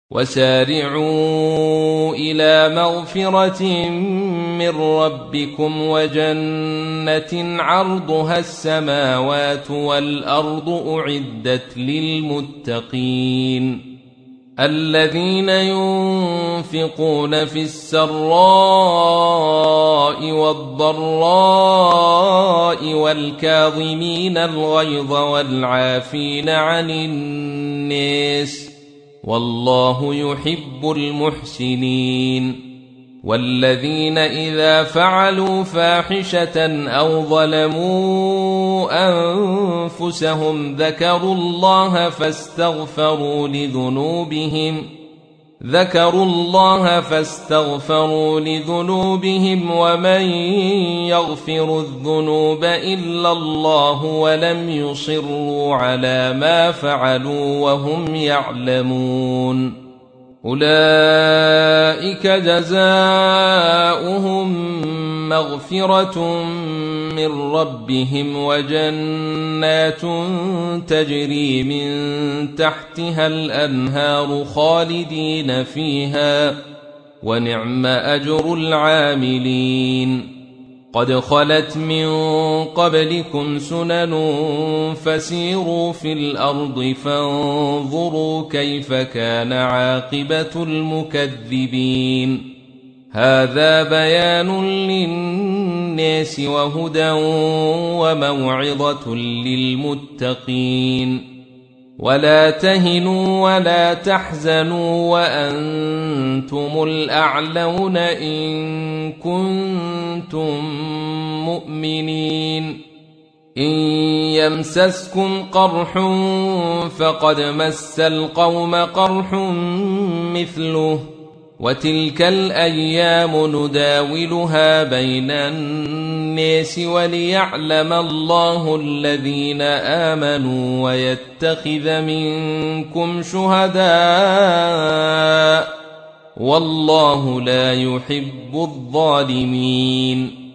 وسارعوا إلى مغفرة من ربكم وجنة عرضها السماوات والأرض أعدت للمتقين الذين ينفقون في السراء والضراء والكاظمين الغيظ والعافين عن الناس والله يحب المحسنين والذين إذا فعلوا فاحشة أو ظلموا أنفسهم ذكروا الله فاستغفروا لذنوبهم ومن يغفر الذنوب إلا الله ولم يصروا على ما فعلوا وهم يعلمون أولئك جزاؤهم مغفرة من ربهم وجنات تجري من تحتها الأنهار خالدين فيها ونعم أجر العاملين قد خلت من قبلكم سنن فسيروا في الأرض فانظروا كيف كان عاقبة المكذبين هذا بيان للناس وهدى وموعظة للمتقين ولا تهنوا ولا تحزنوا وأنتم الأعلون إن كنتم مؤمنين إن يمسسكم قرح فقد مس القوم قرح مثله وتلك الأيام نداولها بين الناس وليعلم الله الذين آمنوا ويتخذ منكم شهداء والله لا يحب الظالمين